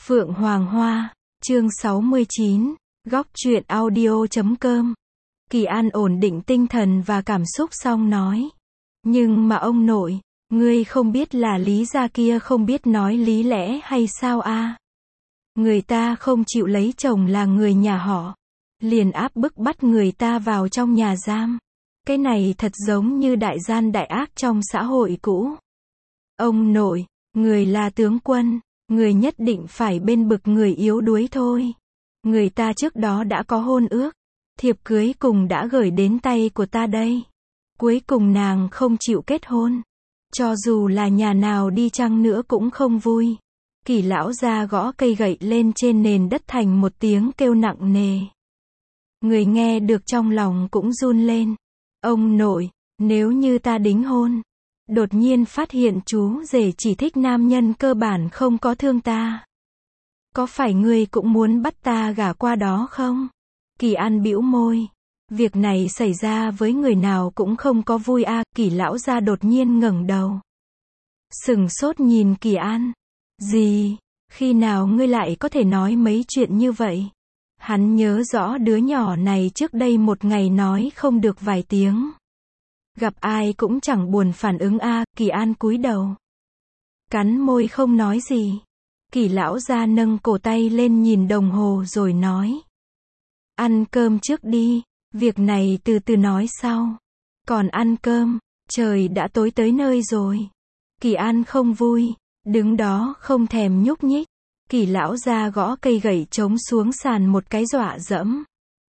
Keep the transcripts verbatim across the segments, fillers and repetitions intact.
Phượng Hoàng Hoa, chương sáu mươi chín, góc truyện audio chấm com. Kỳ An ổn định tinh thần và cảm xúc xong nói. Nhưng mà ông nội, ngươi không biết là Lý gia kia không biết nói lý lẽ hay sao a? Người ta không chịu lấy chồng là người nhà họ, liền áp bức bắt người ta vào trong nhà giam. Cái này thật giống như đại gian đại ác trong xã hội cũ. Ông nội, người là tướng quân, người nhất định phải bên bực người yếu đuối thôi. Người ta trước đó đã có hôn ước, thiệp cưới cùng đã gửi đến tay của ta đây. Cuối cùng nàng không chịu kết hôn. Cho dù là nhà nào đi chăng nữa cũng không vui. Kỳ lão gia gõ cây gậy lên trên nền đất thành một tiếng kêu nặng nề. Người nghe được trong lòng cũng run lên. Ông nội, nếu như ta đính hôn, đột nhiên phát hiện chú rể chỉ thích nam nhân cơ bản không có thương ta, có phải ngươi cũng muốn bắt ta gả qua đó không? Kỳ An bĩu môi. Việc này xảy ra với người nào cũng không có vui a. À. Kỳ lão gia đột nhiên ngẩng đầu, sừng sốt nhìn Kỳ An. Gì? Khi nào ngươi lại có thể nói mấy chuyện như vậy? Hắn nhớ rõ đứa nhỏ này trước đây một ngày nói không được vài tiếng. Gặp ai cũng chẳng buồn phản ứng a. À. Kỳ An cúi đầu, cắn môi không nói gì. Kỳ lão gia nâng cổ tay lên nhìn đồng hồ rồi nói. Ăn cơm trước đi, việc này từ từ nói sau. Còn ăn cơm, trời đã tối tới nơi rồi. Kỳ An không vui, đứng đó không thèm nhúc nhích. Kỳ lão gia gõ cây gậy trống xuống sàn một cái dọa dẫm.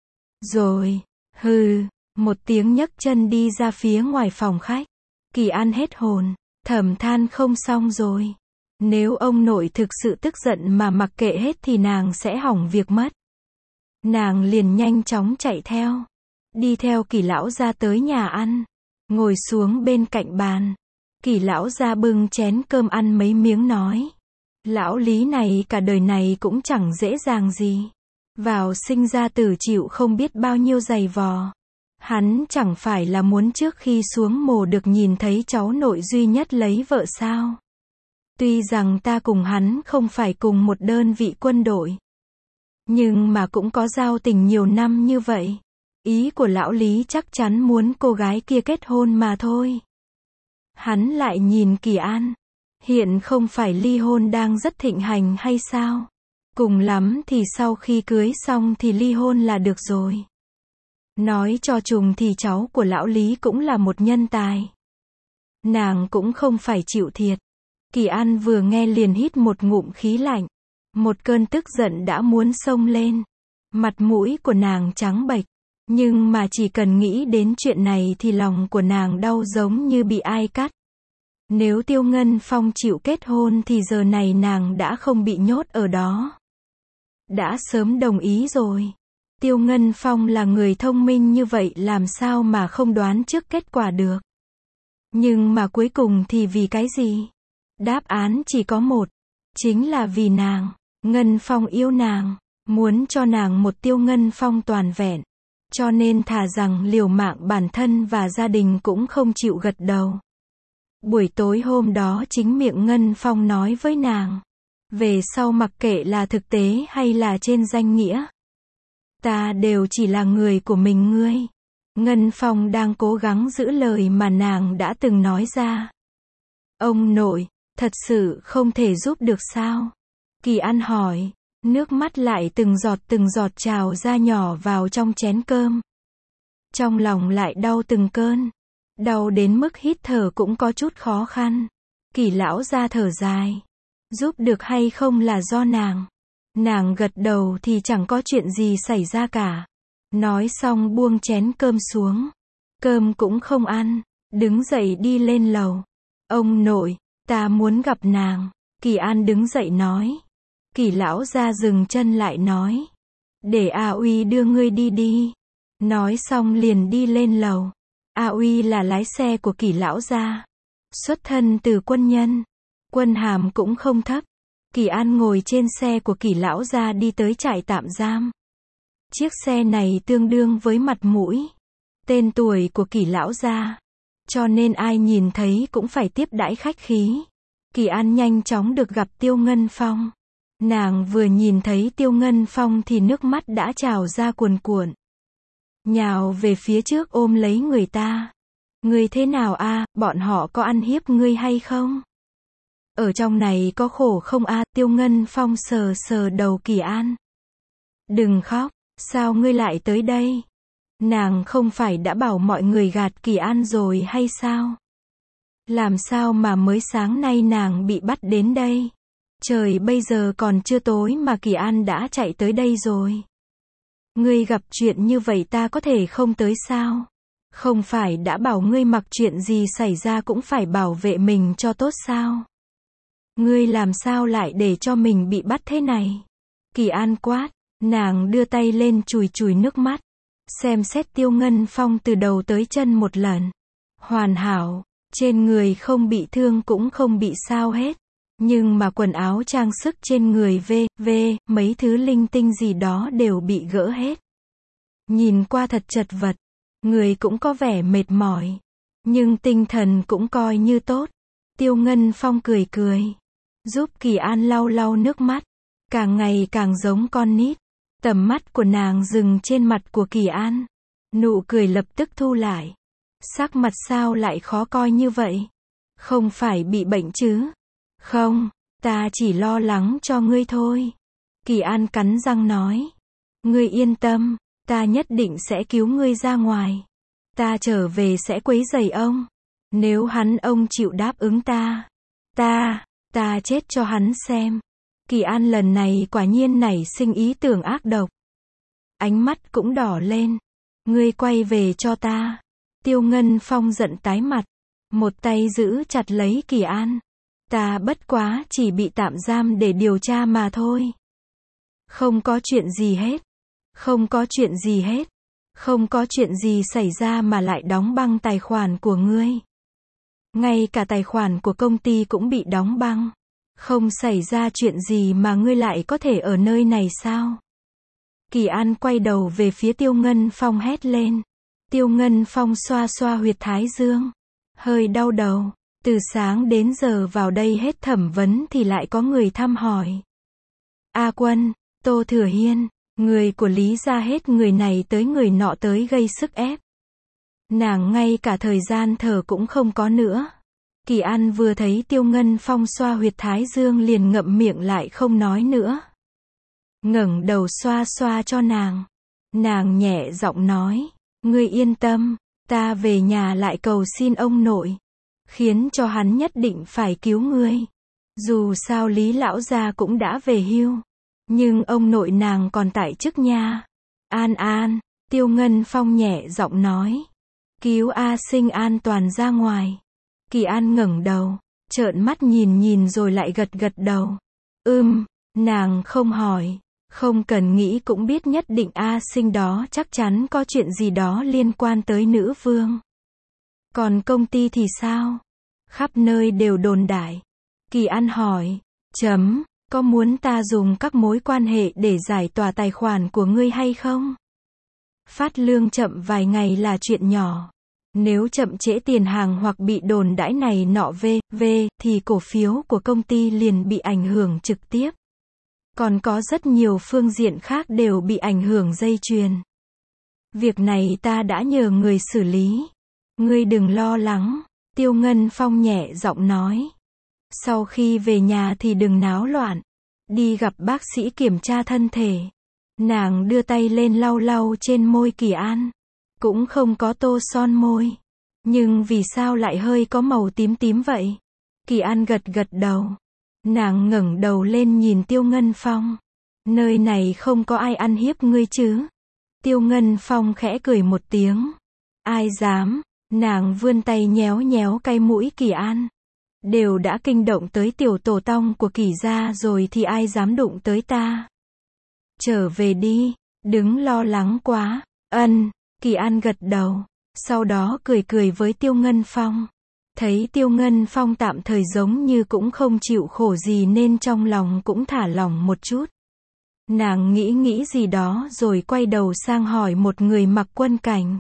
Rồi, hừ, một tiếng nhấc chân đi ra phía ngoài phòng khách. Kỳ An hết hồn, thầm than không xong rồi. Nếu ông nội thực sự tức giận mà mặc kệ hết thì nàng sẽ hỏng việc mất. Nàng liền nhanh chóng chạy theo, đi theo Kỳ lão gia tới nhà ăn, ngồi xuống bên cạnh bàn. Kỳ lão gia bưng chén cơm ăn mấy miếng nói. Lão Lý này cả đời này cũng chẳng dễ dàng gì. Vào sinh ra tử chịu không biết bao nhiêu giày vò. Hắn chẳng phải là muốn trước khi xuống mồ được nhìn thấy cháu nội duy nhất lấy vợ sao? Tuy rằng ta cùng hắn không phải cùng một đơn vị quân đội, nhưng mà cũng có giao tình nhiều năm như vậy. Ý của lão Lý chắc chắn muốn cô gái kia kết hôn mà thôi. Hắn lại nhìn Kỳ An. Hiện không phải ly hôn đang rất thịnh hành hay sao? Cùng lắm thì sau khi cưới xong thì ly hôn là được rồi. Nói cho trùng thì cháu của lão Lý cũng là một nhân tài. Nàng cũng không phải chịu thiệt. Kỳ An vừa nghe liền hít một ngụm khí lạnh. Một cơn tức giận đã muốn xông lên. Mặt mũi của nàng trắng bệch. Nhưng mà chỉ cần nghĩ đến chuyện này thì lòng của nàng đau giống như bị ai cắt. Nếu Tiêu Ngân Phong chịu kết hôn thì giờ này nàng đã không bị nhốt ở đó. Đã sớm đồng ý rồi. Tiêu Ngân Phong là người thông minh như vậy làm sao mà không đoán trước kết quả được. Nhưng mà cuối cùng thì vì cái gì? Đáp án chỉ có một. Chính là vì nàng. Ngân Phong yêu nàng. Muốn cho nàng một Tiêu Ngân Phong toàn vẹn. Cho nên thà rằng liều mạng bản thân và gia đình cũng không chịu gật đầu. Buổi tối hôm đó chính miệng Ngân Phong nói với nàng. Về sau mặc kệ là thực tế hay là trên danh nghĩa, ta đều chỉ là người của mình ngươi. Ngân Phong đang cố gắng giữ lời mà nàng đã từng nói ra. Ông nội, thật sự không thể giúp được sao? Kỳ An hỏi, nước mắt lại từng giọt từng giọt trào ra nhỏ vào trong chén cơm. Trong lòng lại đau từng cơn. Đau đến mức hít thở cũng có chút khó khăn. Kỳ lão gia thở dài. Giúp được hay không là do nàng. Nàng gật đầu thì chẳng có chuyện gì xảy ra cả. Nói xong buông chén cơm xuống. Cơm cũng không ăn. Đứng dậy đi lên lầu. Ông nội, ta muốn gặp nàng. Kỳ An đứng dậy nói. Kỳ lão gia dừng chân lại nói. Để A Uy đưa ngươi đi đi. Nói xong liền đi lên lầu. A Uy là lái xe của Kỳ lão gia. Xuất thân từ quân nhân. Quân hàm cũng không thấp. Kỳ An ngồi trên xe của Kỳ lão gia đi tới trại tạm giam. Chiếc xe này tương đương với mặt mũi, tên tuổi của Kỳ lão gia. Cho nên ai nhìn thấy cũng phải tiếp đãi khách khí. Kỳ An nhanh chóng được gặp Tiêu Ngân Phong. Nàng vừa nhìn thấy Tiêu Ngân Phong thì nước mắt đã trào ra cuồn cuộn. Nhào về phía trước ôm lấy người ta. Ngươi thế nào a, bọn họ có ăn hiếp ngươi hay không? Ở trong này có khổ không a? Tiêu Ngân Phong sờ sờ đầu Kỳ An. Đừng khóc, sao ngươi lại tới đây? Nàng không phải đã bảo mọi người gạt Kỳ An rồi hay sao? Làm sao mà mới sáng nay nàng bị bắt đến đây? Trời bây giờ còn chưa tối mà Kỳ An đã chạy tới đây rồi. Ngươi gặp chuyện như vậy ta có thể không tới sao? Không phải đã bảo ngươi mặc chuyện gì xảy ra cũng phải bảo vệ mình cho tốt sao? Ngươi làm sao lại để cho mình bị bắt thế này? Kỳ An quát, nàng đưa tay lên chùi chùi nước mắt. Xem xét Tiêu Ngân Phong từ đầu tới chân một lần. Hoàn hảo, trên người không bị thương cũng không bị sao hết. Nhưng mà quần áo trang sức trên người v, v, mấy thứ linh tinh gì đó đều bị gỡ hết. Nhìn qua thật chật vật. Người cũng có vẻ mệt mỏi. Nhưng tinh thần cũng coi như tốt. Tiêu Ngân Phong cười cười. Giúp Kỳ An lau lau nước mắt. Càng ngày càng giống con nít. Tầm mắt của nàng dừng trên mặt của Kỳ An. Nụ cười lập tức thu lại. Sắc mặt sao lại khó coi như vậy? Không phải bị bệnh chứ? Không, ta chỉ lo lắng cho ngươi thôi. Kỳ An cắn răng nói. Ngươi yên tâm, ta nhất định sẽ cứu ngươi ra ngoài. Ta trở về sẽ quấy rầy ông. Nếu hắn ông chịu đáp ứng ta, ta, ta chết cho hắn xem. Kỳ An lần này quả nhiên nảy sinh ý tưởng ác độc. Ánh mắt cũng đỏ lên. Ngươi quay về cho ta. Tiêu Ngân Phong giận tái mặt. Một tay giữ chặt lấy Kỳ An. Ta bất quá chỉ bị tạm giam để điều tra mà thôi. Không có chuyện gì hết. Không có chuyện gì hết. Không có chuyện gì xảy ra mà lại đóng băng tài khoản của ngươi. Ngay cả tài khoản của công ty cũng bị đóng băng. Không xảy ra chuyện gì mà ngươi lại có thể ở nơi này sao? Kỳ An quay đầu về phía Tiêu Ngân Phong hét lên. Tiêu Ngân Phong xoa xoa huyệt thái dương. Hơi đau đầu. Từ sáng đến giờ vào đây hết thẩm vấn thì lại có người thăm hỏi. A Quân, Tô Thừa Hiên, người của Lý gia hết người này tới người nọ tới gây sức ép. Nàng ngay cả thời gian thở cũng không có nữa. Kỳ An vừa thấy Tiêu Ngân Phong xoa huyệt thái dương liền ngậm miệng lại không nói nữa. Ngẩng đầu xoa xoa cho nàng. Nàng nhẹ giọng nói, ngươi yên tâm, ta về nhà lại cầu xin ông nội. Khiến cho hắn nhất định phải cứu ngươi. Dù sao Lý lão gia cũng đã về hưu. Nhưng ông nội nàng còn tại chức nha. An An, Tiêu Ngân Phong nhẹ giọng nói. Cứu A Sinh an toàn ra ngoài. Kỳ An ngẩng đầu, trợn mắt nhìn nhìn rồi lại gật gật đầu. Ừm, nàng không hỏi, không cần nghĩ cũng biết nhất định A Sinh đó chắc chắn có chuyện gì đó liên quan tới nữ vương. Còn công ty thì sao? Khắp nơi đều đồn đại. Kỳ An hỏi, chấm, có muốn ta dùng các mối quan hệ để giải tỏa tài khoản của ngươi hay không? Phát lương chậm vài ngày là chuyện nhỏ. Nếu chậm trễ tiền hàng hoặc bị đồn đãi này nọ v, v, thì cổ phiếu của công ty liền bị ảnh hưởng trực tiếp. Còn có rất nhiều phương diện khác đều bị ảnh hưởng dây chuyền. Việc này ta đã nhờ người xử lý. Ngươi đừng lo lắng, Tiêu Ngân Phong nhẹ giọng nói. Sau khi về nhà thì đừng náo loạn. Đi gặp bác sĩ kiểm tra thân thể. Nàng đưa tay lên lau lau trên môi Kỳ An. Cũng không có tô son môi. Nhưng vì sao lại hơi có màu tím tím vậy? Kỳ An gật gật đầu. Nàng ngẩng đầu lên nhìn Tiêu Ngân Phong. Nơi này không có ai ăn hiếp ngươi chứ? Tiêu Ngân Phong khẽ cười một tiếng. Ai dám? Nàng vươn tay nhéo nhéo cái mũi Kỳ An. Đều đã kinh động tới tiểu tổ tông của Kỳ gia rồi thì ai dám đụng tới ta? Trở về đi, đừng lo lắng quá. Ân, Kỳ An gật đầu. Sau đó cười cười với Tiêu Ngân Phong. Thấy Tiêu Ngân Phong tạm thời giống như cũng không chịu khổ gì nên trong lòng cũng thả lỏng một chút. Nàng nghĩ nghĩ gì đó rồi quay đầu sang hỏi một người mặc quân cảnh.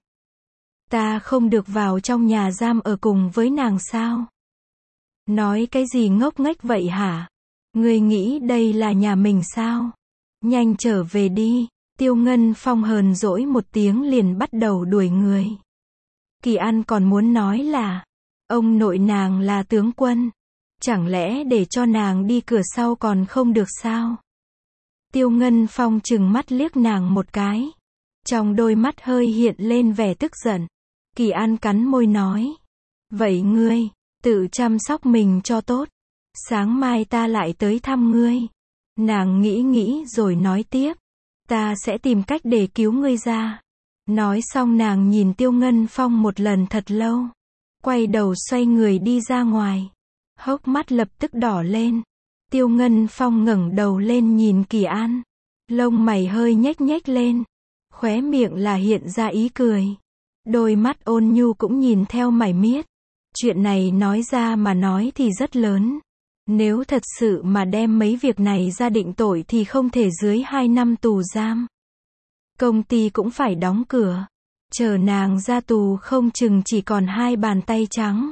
Ta không được vào trong nhà giam ở cùng với nàng sao? Nói cái gì ngốc nghếch vậy hả? Ngươi nghĩ đây là nhà mình sao? Nhanh trở về đi. Tiêu Ngân Phong hờn dỗi một tiếng liền bắt đầu đuổi người. Kỳ An còn muốn nói là, ông nội nàng là tướng quân. Chẳng lẽ để cho nàng đi cửa sau còn không được sao? Tiêu Ngân Phong trừng mắt liếc nàng một cái. Trong đôi mắt hơi hiện lên vẻ tức giận. Kỳ An cắn môi nói. Vậy ngươi, tự chăm sóc mình cho tốt. Sáng mai ta lại tới thăm ngươi. Nàng nghĩ nghĩ rồi nói tiếp. Ta sẽ tìm cách để cứu ngươi ra. Nói xong nàng nhìn Tiêu Ngân Phong một lần thật lâu. Quay đầu xoay người đi ra ngoài. Hốc mắt lập tức đỏ lên. Tiêu Ngân Phong ngẩng đầu lên nhìn Kỳ An. Lông mày hơi nhếch nhếch lên. Khóe miệng là hiện ra ý cười. Đôi mắt ôn nhu cũng nhìn theo mải miết. Chuyện này nói ra mà nói thì rất lớn. Nếu thật sự mà đem mấy việc này ra định tội thì không thể dưới hai năm tù giam. Công ty cũng phải đóng cửa. Chờ nàng ra tù không chừng chỉ còn hai bàn tay trắng.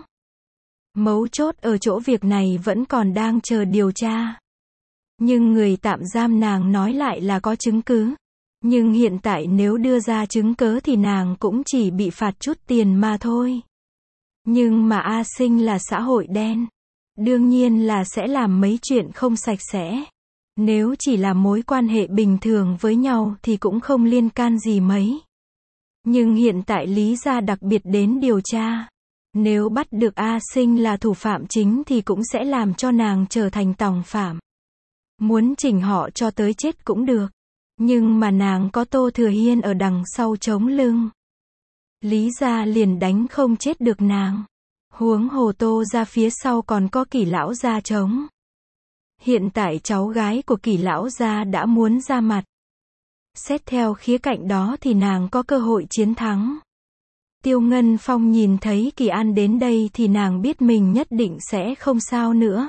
Mấu chốt ở chỗ việc này vẫn còn đang chờ điều tra. Nhưng người tạm giam nàng nói lại là có chứng cứ. Nhưng hiện tại nếu đưa ra chứng cớ thì nàng cũng chỉ bị phạt chút tiền mà thôi. Nhưng mà A Sinh là xã hội đen. Đương nhiên là sẽ làm mấy chuyện không sạch sẽ. Nếu chỉ là mối quan hệ bình thường với nhau thì cũng không liên can gì mấy. Nhưng hiện tại Lý gia đặc biệt đến điều tra. Nếu bắt được A Sinh là thủ phạm chính thì cũng sẽ làm cho nàng trở thành tòng phạm. Muốn chỉnh họ cho tới chết cũng được. Nhưng mà nàng có Tô Thừa Hiên ở đằng sau chống lưng. Lý gia liền đánh không chết được nàng. Huống hồ Tô ra phía sau còn có Kỷ lão gia chống. Hiện tại cháu gái của Kỷ lão gia đã muốn ra mặt. Xét theo khía cạnh đó thì nàng có cơ hội chiến thắng. Tiêu Ngân Phong nhìn thấy Kỳ An đến đây thì nàng biết mình nhất định sẽ không sao nữa.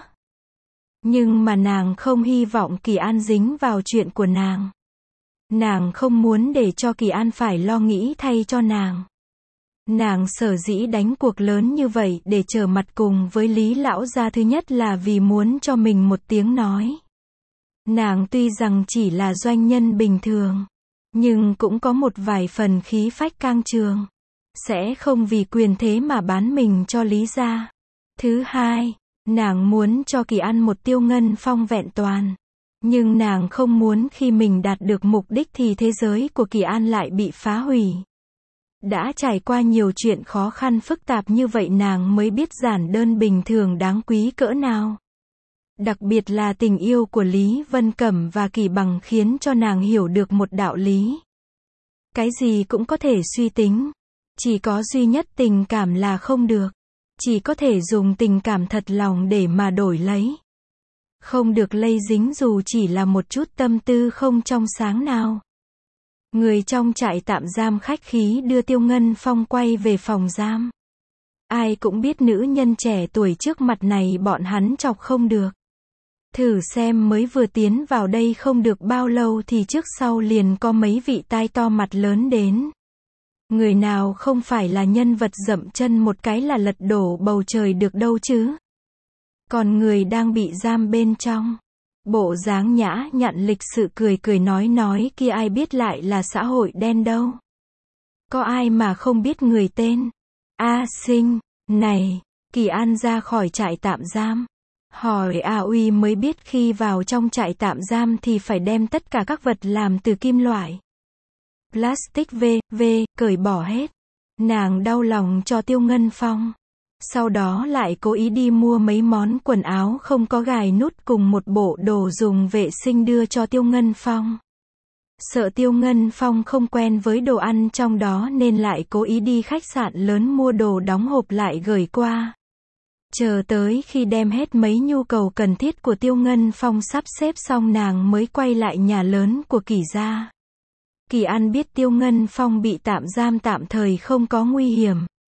Nhưng mà nàng không hy vọng Kỳ An dính vào chuyện của nàng. Nàng không muốn để cho Kỳ An phải lo nghĩ thay cho nàng. Nàng sở dĩ đánh cuộc lớn như vậy để trở mặt cùng với Lý lão gia thứ nhất là vì muốn cho mình một tiếng nói. Nàng tuy rằng chỉ là doanh nhân bình thường, nhưng cũng có một vài phần khí phách cang trường. Sẽ không vì quyền thế mà bán mình cho Lý gia. Thứ hai, nàng muốn cho Kỳ An một Tiêu Ngân Phong vẹn toàn. Nhưng nàng không muốn khi mình đạt được mục đích thì thế giới của Kỳ An lại bị phá hủy. Đã trải qua nhiều chuyện khó khăn phức tạp như vậy nàng mới biết giản đơn bình thường đáng quý cỡ nào. Đặc biệt là tình yêu của Lý Vân Cẩm và Kỳ Bằng khiến cho nàng hiểu được một đạo lý. Cái gì cũng có thể suy tính. Chỉ có duy nhất tình cảm là không được. Chỉ có thể dùng tình cảm thật lòng để mà đổi lấy. Không được lây dính dù chỉ là một chút tâm tư không trong sáng nào. Người trong trại tạm giam khách khí đưa Tiêu Ngân Phong quay về phòng giam. Ai cũng biết nữ nhân trẻ tuổi trước mặt này bọn hắn chọc không được. Thử xem mới vừa tiến vào đây không được bao lâu thì trước sau liền có mấy vị tai to mặt lớn đến. Người nào không phải là nhân vật dậm chân một cái là lật đổ bầu trời được đâu chứ. Còn người đang bị giam bên trong. Bộ dáng nhã nhặn lịch sự cười cười nói nói kia ai biết lại là xã hội đen đâu. Có ai mà không biết người tên. A Sinh, này, Kỳ An ra khỏi trại tạm giam. Hỏi A Uy mới biết khi vào trong trại tạm giam thì phải đem tất cả các vật làm từ kim loại. Plastic v, v, cởi bỏ hết. Nàng đau lòng cho Tiêu Ngân Phong. Sau đó lại cố ý đi mua mấy món quần áo không có gài nút cùng một bộ đồ dùng vệ sinh đưa cho Tiêu Ngân Phong. Sợ Tiêu Ngân Phong không quen với đồ ăn trong đó nên lại cố ý đi khách sạn lớn mua đồ đóng hộp lại gửi qua. Chờ tới khi đem hết mấy nhu cầu cần thiết của Tiêu Ngân Phong sắp xếp xong nàng mới quay lại nhà lớn của Kỳ gia. Kỳ An biết Tiêu Ngân Phong bị tạm giam tạm thời không có nguy hiểm.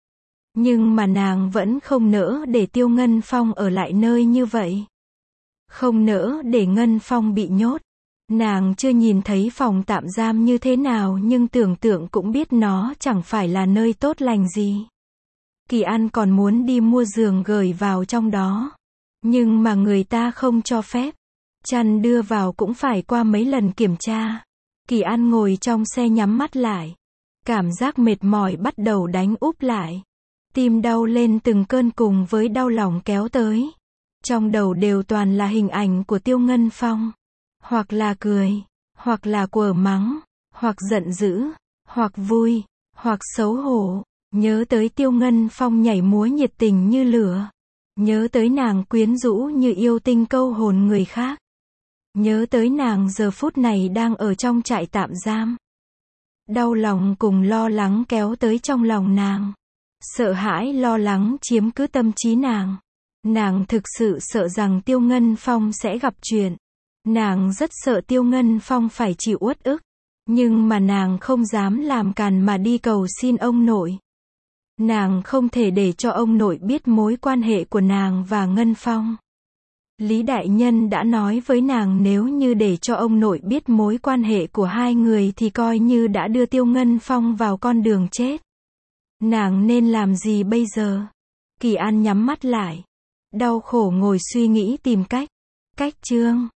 Nhưng mà nàng vẫn không nỡ để Tiêu Ngân Phong ở lại nơi như vậy. Không nỡ để Ngân Phong bị nhốt. Nàng chưa nhìn thấy phòng tạm giam như thế nào nhưng tưởng tượng cũng biết nó chẳng phải là nơi tốt lành gì. Kỳ An còn muốn đi mua giường gửi vào trong đó. Nhưng mà người ta không cho phép. Chăn đưa vào cũng phải qua mấy lần kiểm tra. Kỳ An ngồi trong xe nhắm mắt lại. Cảm giác mệt mỏi bắt đầu đánh úp lại. Tim đau lên từng cơn cùng với đau lòng kéo tới. Trong đầu đều toàn là hình ảnh của Tiêu Ngân Phong. Hoặc là cười, hoặc là quở mắng, hoặc giận dữ, hoặc vui, hoặc xấu hổ. Nhớ tới Tiêu Ngân Phong nhảy múa nhiệt tình như lửa. Nhớ tới nàng quyến rũ như yêu tinh câu hồn người khác. Nhớ tới nàng giờ phút này đang ở trong trại tạm giam. Đau lòng cùng lo lắng kéo tới trong lòng nàng. Sợ hãi lo lắng chiếm cứ tâm trí nàng. Nàng thực sự sợ rằng Tiêu Ngân Phong sẽ gặp chuyện. Nàng rất sợ Tiêu Ngân Phong phải chịu uất ức. Nhưng mà nàng không dám làm càn mà đi cầu xin ông nội. Nàng không thể để cho ông nội biết mối quan hệ của nàng và Ngân Phong. Lý Đại Nhân đã nói với nàng nếu như để cho ông nội biết mối quan hệ của hai người thì coi như đã đưa Tiêu Ngân Phong vào con đường chết. Nàng nên làm gì bây giờ? Kỳ An nhắm mắt lại. Đau khổ ngồi suy nghĩ tìm cách. Cách chương